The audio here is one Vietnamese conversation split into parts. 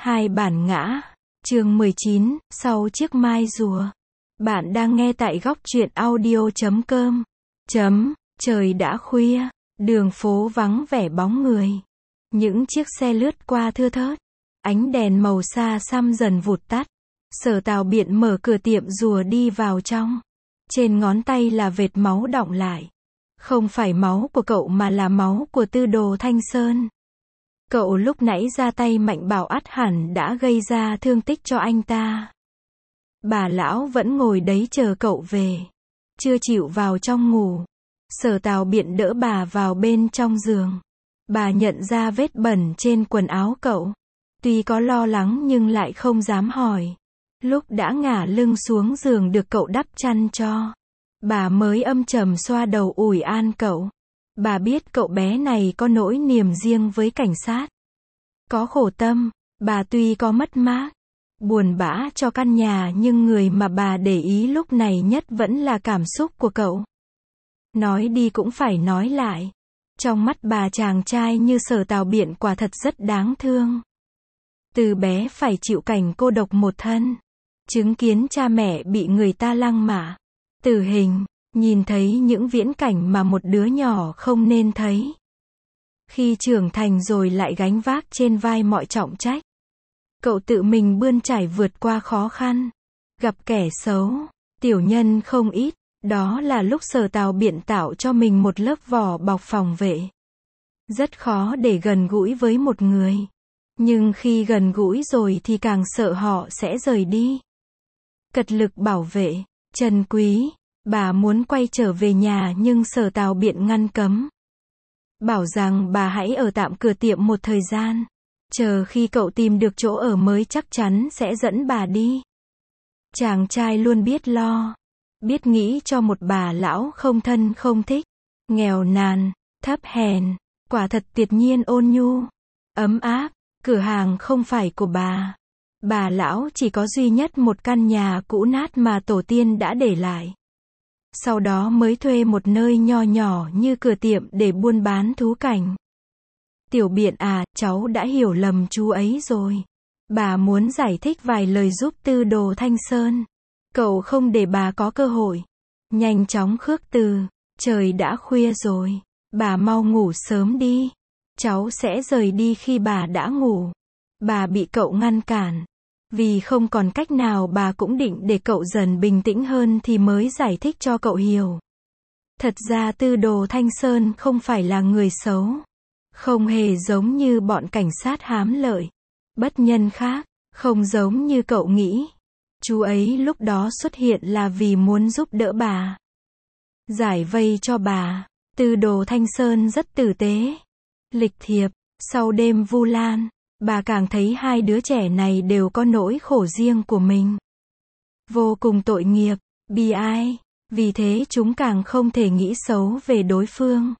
Hai bản ngã. Chương 19, sau chiếc mai rùa. Bạn đang nghe tại góc truyện audio.com. Trời đã khuya, đường phố vắng vẻ bóng người. Những chiếc xe lướt qua thưa thớt. Ánh đèn màu xa xăm dần vụt tắt. Sở Tào Biện mở cửa tiệm rùa đi vào trong. Trên ngón tay là vệt máu đọng lại. Không phải máu của cậu mà là máu của Tư Đồ Thanh Sơn. Cậu lúc nãy ra tay mạnh bảo ắt hẳn đã gây ra thương tích cho anh ta. Bà lão vẫn ngồi đấy chờ cậu về. Chưa chịu vào trong ngủ. Sở Tào Biện đỡ bà vào bên trong giường. Bà nhận ra vết bẩn trên quần áo cậu. Tuy có lo lắng nhưng lại không dám hỏi. Lúc đã ngả lưng xuống giường được cậu đắp chăn cho, bà mới âm trầm xoa đầu ủi an cậu. Bà biết cậu bé này có nỗi niềm riêng với cảnh sát. Có khổ tâm, bà tuy có mất mát, buồn bã cho căn nhà nhưng người mà bà để ý lúc này nhất vẫn là cảm xúc của cậu. Nói đi cũng phải nói lại. Trong mắt bà chàng trai như Sở Tào Biện quả thật rất đáng thương. Từ bé phải chịu cảnh cô độc một thân. Chứng kiến cha mẹ bị người ta lăng mạ, tử hình, nhìn thấy những viễn cảnh mà một đứa nhỏ không nên thấy. Khi trưởng thành rồi lại gánh vác trên vai mọi trọng trách. Cậu tự mình bươn trải vượt qua khó khăn. Gặp kẻ xấu, tiểu nhân không ít. Đó là lúc Sở Tào Biện tạo cho mình một lớp vỏ bọc phòng vệ. Rất khó để gần gũi với một người. Nhưng khi gần gũi rồi thì càng sợ họ sẽ rời đi. Cật lực bảo vệ, trân quý. Bà muốn quay trở về nhà nhưng Sở Tào Biện ngăn cấm. Bảo rằng bà hãy ở tạm cửa tiệm một thời gian. Chờ khi cậu tìm được chỗ ở mới chắc chắn sẽ dẫn bà đi. Chàng trai luôn biết lo. Biết nghĩ cho một bà lão không thân không thích. Nghèo nàn, thấp hèn. Quả thật tuyệt nhiên ôn nhu. Ấm áp. Cửa hàng không phải của bà. Bà lão chỉ có duy nhất một căn nhà cũ nát mà tổ tiên đã để lại. Sau đó mới thuê một nơi nho nhỏ như cửa tiệm để buôn bán thú cảnh. Tiểu Biện à, cháu đã hiểu lầm chú ấy rồi. Bà muốn giải thích vài lời giúp Tư Đồ Thanh Sơn. Cậu không để bà có cơ hội. Nhanh chóng khước từ. Trời đã khuya rồi. Bà mau ngủ sớm đi. Cháu sẽ rời đi khi bà đã ngủ. Bà bị cậu ngăn cản. Vì không còn cách nào bà cũng định để cậu dần bình tĩnh hơn thì mới giải thích cho cậu hiểu. Thật ra Tư Đồ Thanh Sơn không phải là người xấu. Không hề giống như bọn cảnh sát hám lợi. Bất nhân khác. Không giống như cậu nghĩ. Chú ấy lúc đó xuất hiện là vì muốn giúp đỡ bà. Giải vây cho bà. Tư Đồ Thanh Sơn rất tử tế. Lịch thiệp. Sau đêm Vu Lan, bà càng thấy hai đứa trẻ này đều có nỗi khổ riêng của mình. Vô cùng tội nghiệp, bi ai. Vì thế chúng càng không thể nghĩ xấu về đối phương.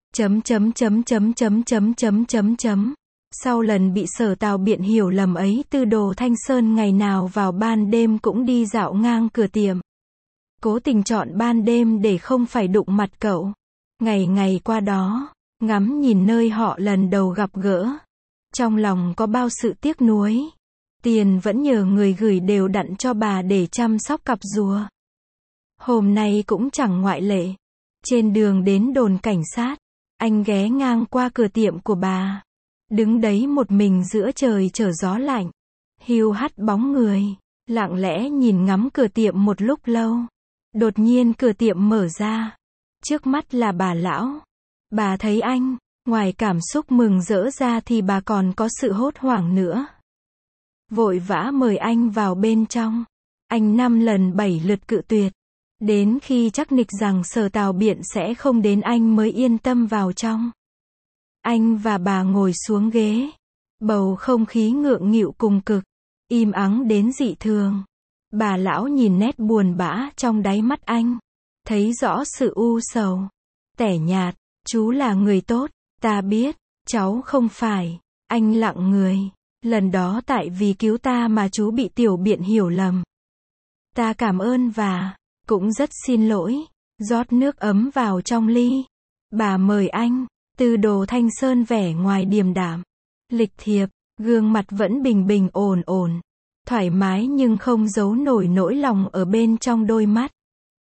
Sau lần bị Sở Tào Biện hiểu lầm ấy, Tư Đồ Thanh Sơn ngày nào vào ban đêm cũng đi dạo ngang cửa tiệm. Cố tình chọn ban đêm để không phải đụng mặt cậu. Ngày ngày qua đó, ngắm nhìn nơi họ lần đầu gặp gỡ. Trong lòng có bao sự tiếc nuối. Tiền vẫn nhờ người gửi đều đặn cho bà để chăm sóc cặp rùa. Hôm nay cũng chẳng ngoại lệ. Trên đường đến đồn cảnh sát, anh ghé ngang qua cửa tiệm của bà. Đứng đấy một mình giữa trời trở gió lạnh. Hiu hắt bóng người. Lặng lẽ nhìn ngắm cửa tiệm một lúc lâu. Đột nhiên cửa tiệm mở ra. Trước mắt là bà lão. Bà thấy anh, ngoài cảm xúc mừng rỡ ra thì bà còn có sự hốt hoảng nữa. Vội vã mời anh vào bên trong. Anh 5 lần 7 lượt cự tuyệt. Đến khi chắc nịch rằng Sở Tào Biện sẽ không đến anh mới yên tâm vào trong. Anh và bà ngồi xuống ghế. Bầu không khí ngượng nghịu cùng cực. Im ắng đến dị thường. Bà lão nhìn nét buồn bã trong đáy mắt anh. Thấy rõ sự u sầu. Tẻ nhạt. Chú là người tốt, ta biết, cháu không phải. Anh lặng người. Lần đó tại vì cứu ta mà chú bị Tiểu Biện hiểu lầm. Ta cảm ơn và cũng rất xin lỗi. Rót nước ấm vào trong ly. Bà mời anh. Tư Đồ Thanh Sơn vẻ ngoài điềm đạm, lịch thiệp, Gương mặt vẫn bình bình ổn ổn, thoải mái nhưng không giấu nổi nỗi lòng ở bên trong đôi mắt.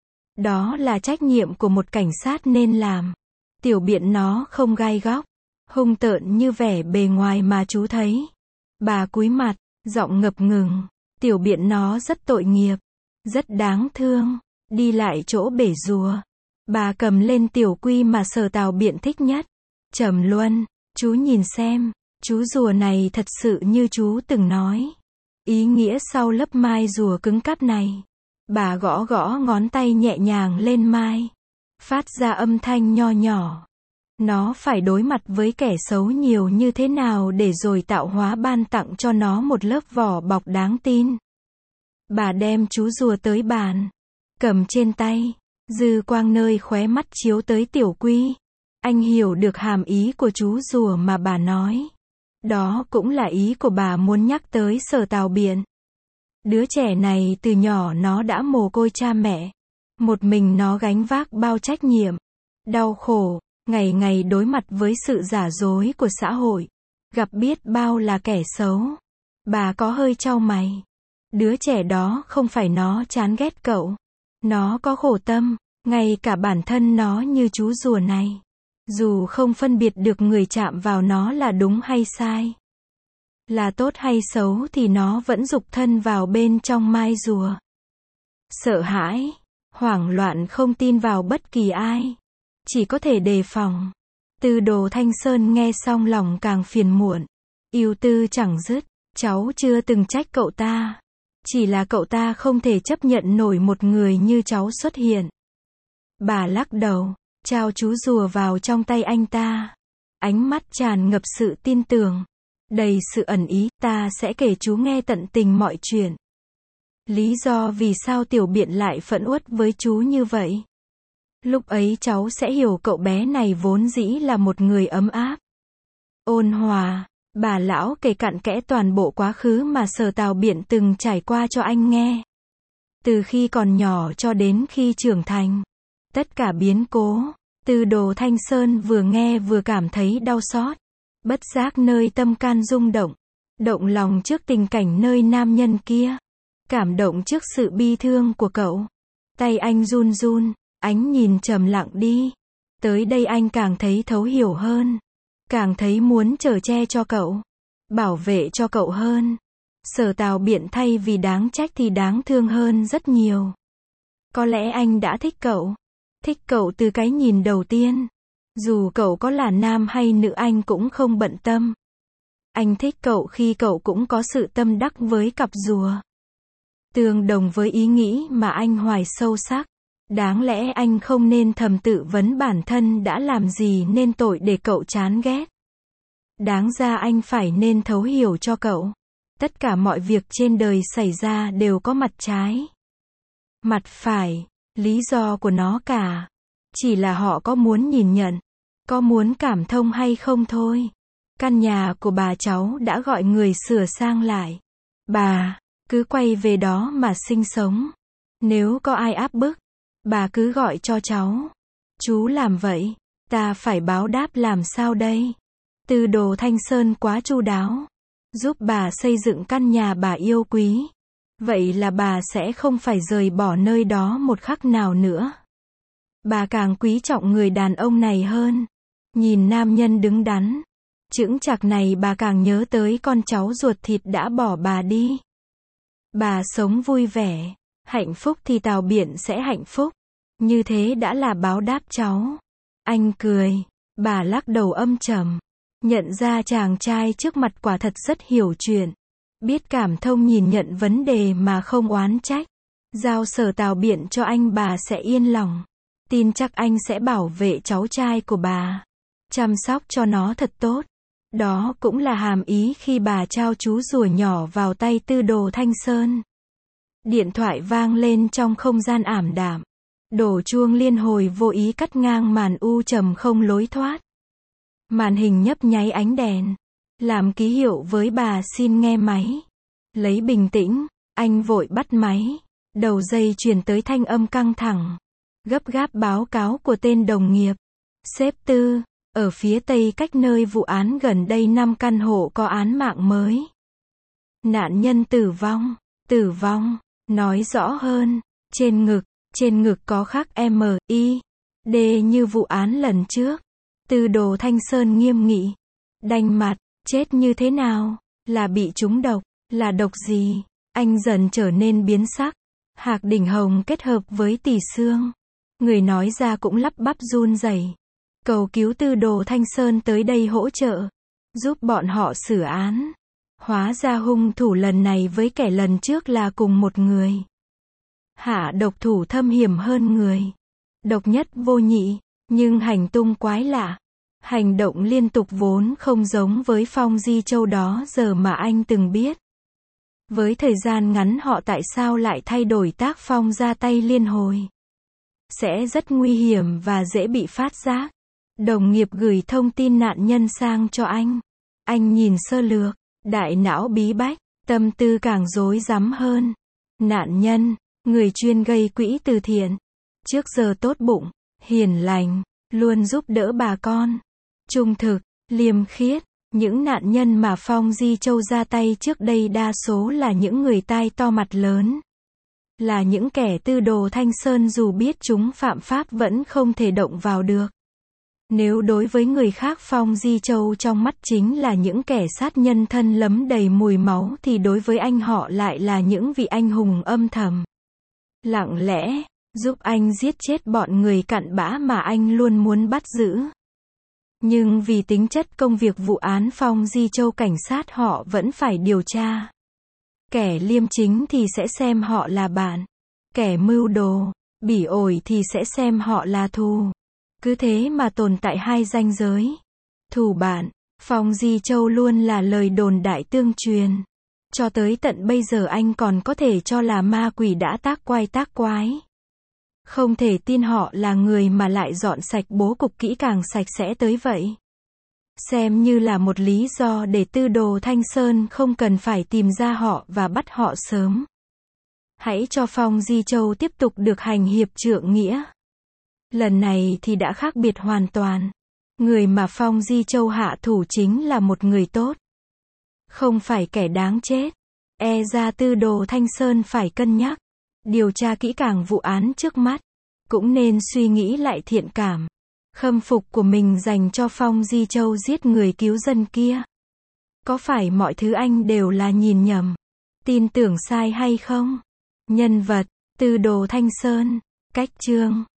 Đó là trách nhiệm của một cảnh sát nên làm. Tiểu biện nó không gai góc, hung tợn như vẻ bề ngoài mà chú thấy. Bà cúi mặt, giọng ngập ngừng. Tiểu biện nó rất tội nghiệp, rất đáng thương. Đi lại chỗ bể rùa, bà cầm lên tiểu quy mà Sở Tào Biện thích nhất. Trầm Luân, chú nhìn xem, chú rùa này thật sự như chú từng nói. Ý nghĩa sau lớp mai rùa cứng cáp này. Bà gõ gõ ngón tay nhẹ nhàng lên mai, phát ra âm thanh nho nhỏ. Nó phải đối mặt với kẻ xấu nhiều như thế nào để rồi tạo hóa ban tặng cho nó một lớp vỏ bọc đáng tin. Bà đem chú rùa tới bàn, cầm trên tay, dư quang nơi khóe mắt chiếu tới tiểu quy. Anh hiểu được hàm ý của chú rùa mà bà nói. Đó cũng là ý của bà muốn nhắc tới Sở Tào Biện. Đứa trẻ này từ nhỏ nó đã mồ côi cha mẹ. Một mình nó gánh vác bao trách nhiệm, đau khổ, ngày ngày đối mặt với sự giả dối của xã hội. Gặp biết bao là kẻ xấu. Bà có hơi chau mày. Đứa trẻ đó không phải nó chán ghét cậu. Nó có khổ tâm, ngay cả bản thân nó như chú rùa này. Dù không phân biệt được người chạm vào nó là đúng hay sai, là tốt hay xấu thì nó vẫn giục thân vào bên trong mai rùa. Sợ hãi, hoảng loạn không tin vào bất kỳ ai. Chỉ có thể đề phòng. Tư Đồ Thanh Sơn nghe xong lòng càng phiền muộn. Ưu tư chẳng dứt. Cháu chưa từng trách cậu ta. Chỉ là cậu ta không thể chấp nhận nổi một người như cháu xuất hiện. Bà lắc đầu, trao chú rùa vào trong tay anh ta. Ánh mắt tràn ngập sự tin tưởng, đầy sự ẩn ý. Ta sẽ kể chú nghe tận tình mọi chuyện. Lý do vì sao Tiểu Biện lại phẫn uất với chú như vậy. Lúc ấy cháu sẽ hiểu cậu bé này vốn dĩ là một người ấm áp, ôn hòa. Bà lão kể cặn kẽ toàn bộ quá khứ mà Sở Tào Biện từng trải qua cho anh nghe. Từ khi còn nhỏ cho đến khi trưởng thành. Tất cả biến cố. Tư Đồ Thanh Sơn vừa nghe vừa cảm thấy đau xót. Bất giác nơi tâm can rung động. Động lòng trước tình cảnh nơi nam nhân kia. Cảm động trước sự bi thương của cậu. Tay anh run run, ánh nhìn trầm lặng đi. Tới đây anh càng thấy thấu hiểu hơn. Càng thấy muốn chở che cho cậu, bảo vệ cho cậu hơn. Sở Tào Biện thay vì đáng trách thì đáng thương hơn rất nhiều. Có lẽ anh đã thích cậu từ cái nhìn đầu tiên. Dù cậu có là nam hay nữ anh cũng không bận tâm. Anh thích cậu khi cậu cũng có sự tâm đắc với cặp rùa. Tương đồng với ý nghĩ mà anh hoài sâu sắc. Đáng lẽ anh không nên thầm tự vấn bản thân đã làm gì nên tội để cậu chán ghét. Đáng ra anh phải nên thấu hiểu cho cậu. Tất cả mọi việc trên đời xảy ra đều có mặt trái, mặt phải, lý do của nó cả. Chỉ là họ có muốn nhìn nhận, có muốn cảm thông hay không thôi. Căn nhà của bà cháu đã gọi người sửa sang lại. Bà cứ quay về đó mà sinh sống. Nếu có ai áp bức, bà cứ gọi cho cháu. Chú làm vậy, ta phải báo đáp làm sao đây? Tư Đồ Thanh Sơn quá chu đáo, giúp bà xây dựng căn nhà bà yêu quý. Vậy là bà sẽ không phải rời bỏ nơi đó một khắc nào nữa. Bà càng quý trọng người đàn ông này hơn. Nhìn nam nhân đứng đắn, chững chạc này bà càng nhớ tới con cháu ruột thịt đã bỏ bà đi. Bà sống vui vẻ, hạnh phúc thì Tào Biện sẽ hạnh phúc. Như thế đã là báo đáp cháu. Anh cười, bà lắc đầu âm trầm. Nhận ra chàng trai trước mặt quả thật rất hiểu chuyện. Biết cảm thông nhìn nhận vấn đề mà không oán trách. Giao Sở Tào Biện cho anh bà sẽ yên lòng. Tin chắc anh sẽ bảo vệ cháu trai của bà. Chăm sóc cho nó thật tốt. Đó cũng là hàm ý khi bà trao chú rùa nhỏ vào tay Tư Đồ Thanh Sơn. Điện thoại vang lên trong không gian ảm đạm. Đổ chuông liên hồi vô ý cắt ngang màn u trầm không lối thoát. Màn hình nhấp nháy ánh đèn. Làm ký hiệu với bà xin nghe máy. Lấy bình tĩnh, anh vội bắt máy. Đầu dây truyền tới thanh âm căng thẳng, gấp gáp báo cáo của tên đồng nghiệp. Sếp Tư, ở phía tây cách nơi vụ án gần đây 5 căn hộ có án mạng mới. Nạn nhân tử vong, nói rõ hơn, trên ngực có khắc M.I.D như vụ án lần trước. Tư Đồ Thanh Sơn nghiêm nghị, đanh mặt, chết như thế nào, là bị trúng độc, là độc gì? Anh dần trở nên biến sắc. Hạc Đỉnh Hồng kết hợp với Tỷ Sương, người nói ra cũng lắp bắp run rẩy, cầu cứu Tư Đồ Thanh Sơn tới đây hỗ trợ, giúp bọn họ xử án. Hóa ra hung thủ lần này với kẻ lần trước là cùng một người. Hạ độc thủ thâm hiểm hơn người, độc nhất vô nhị, nhưng hành tung quái lạ. Hành động liên tục vốn không giống với Phong Di Châu đó giờ mà anh từng biết. Với thời gian ngắn họ tại sao lại thay đổi tác phong ra tay liên hồi? Sẽ rất nguy hiểm và dễ bị phát giác. Đồng nghiệp gửi thông tin nạn nhân sang cho anh. Anh nhìn sơ lược, đại não bí bách, tâm tư càng rối rắm hơn. Nạn nhân, người chuyên gây quỹ từ thiện. Trước giờ tốt bụng, hiền lành, luôn giúp đỡ bà con. Trung thực, liêm khiết. Những nạn nhân mà Phong Di Châu ra tay trước đây đa số là những người tai to mặt lớn. Là những kẻ Tư Đồ Thanh Sơn dù biết chúng phạm pháp vẫn không thể động vào được. Nếu đối với người khác Phong Di Châu trong mắt chính là những kẻ sát nhân thân lấm đầy mùi máu thì đối với anh họ lại là những vị anh hùng âm thầm. Lặng lẽ, giúp anh giết chết bọn người cặn bã mà anh luôn muốn bắt giữ. Nhưng vì tính chất công việc vụ án Phong Di Châu cảnh sát họ vẫn phải điều tra. Kẻ liêm chính thì sẽ xem họ là bạn. Kẻ mưu đồ, bỉ ổi thì sẽ xem họ là thù. Cứ thế mà tồn tại hai ranh giới. Thù bạn, Phong Di Châu luôn là lời đồn đại tương truyền. Cho tới tận bây giờ anh còn có thể cho là ma quỷ đã tác quái. Không thể tin họ là người mà lại dọn sạch bố cục kỹ càng sạch sẽ tới vậy. Xem như là một lý do để Tư Đồ Thanh Sơn không cần phải tìm ra họ và bắt họ sớm. Hãy cho Phong Di Châu tiếp tục được hành hiệp trượng nghĩa. Lần này thì đã khác biệt hoàn toàn. Người mà Phong Di Châu hạ thủ chính là một người tốt. Không phải kẻ đáng chết. E ra Tư Đồ Thanh Sơn phải cân nhắc. Điều tra kỹ càng vụ án trước mắt. Cũng nên suy nghĩ lại thiện cảm, khâm phục của mình dành cho Phong Di Châu giết người cứu dân kia. Có phải mọi thứ anh đều là nhìn nhầm, tin tưởng sai hay không? Nhân vật, Tư Đồ Thanh Sơn, cách chương.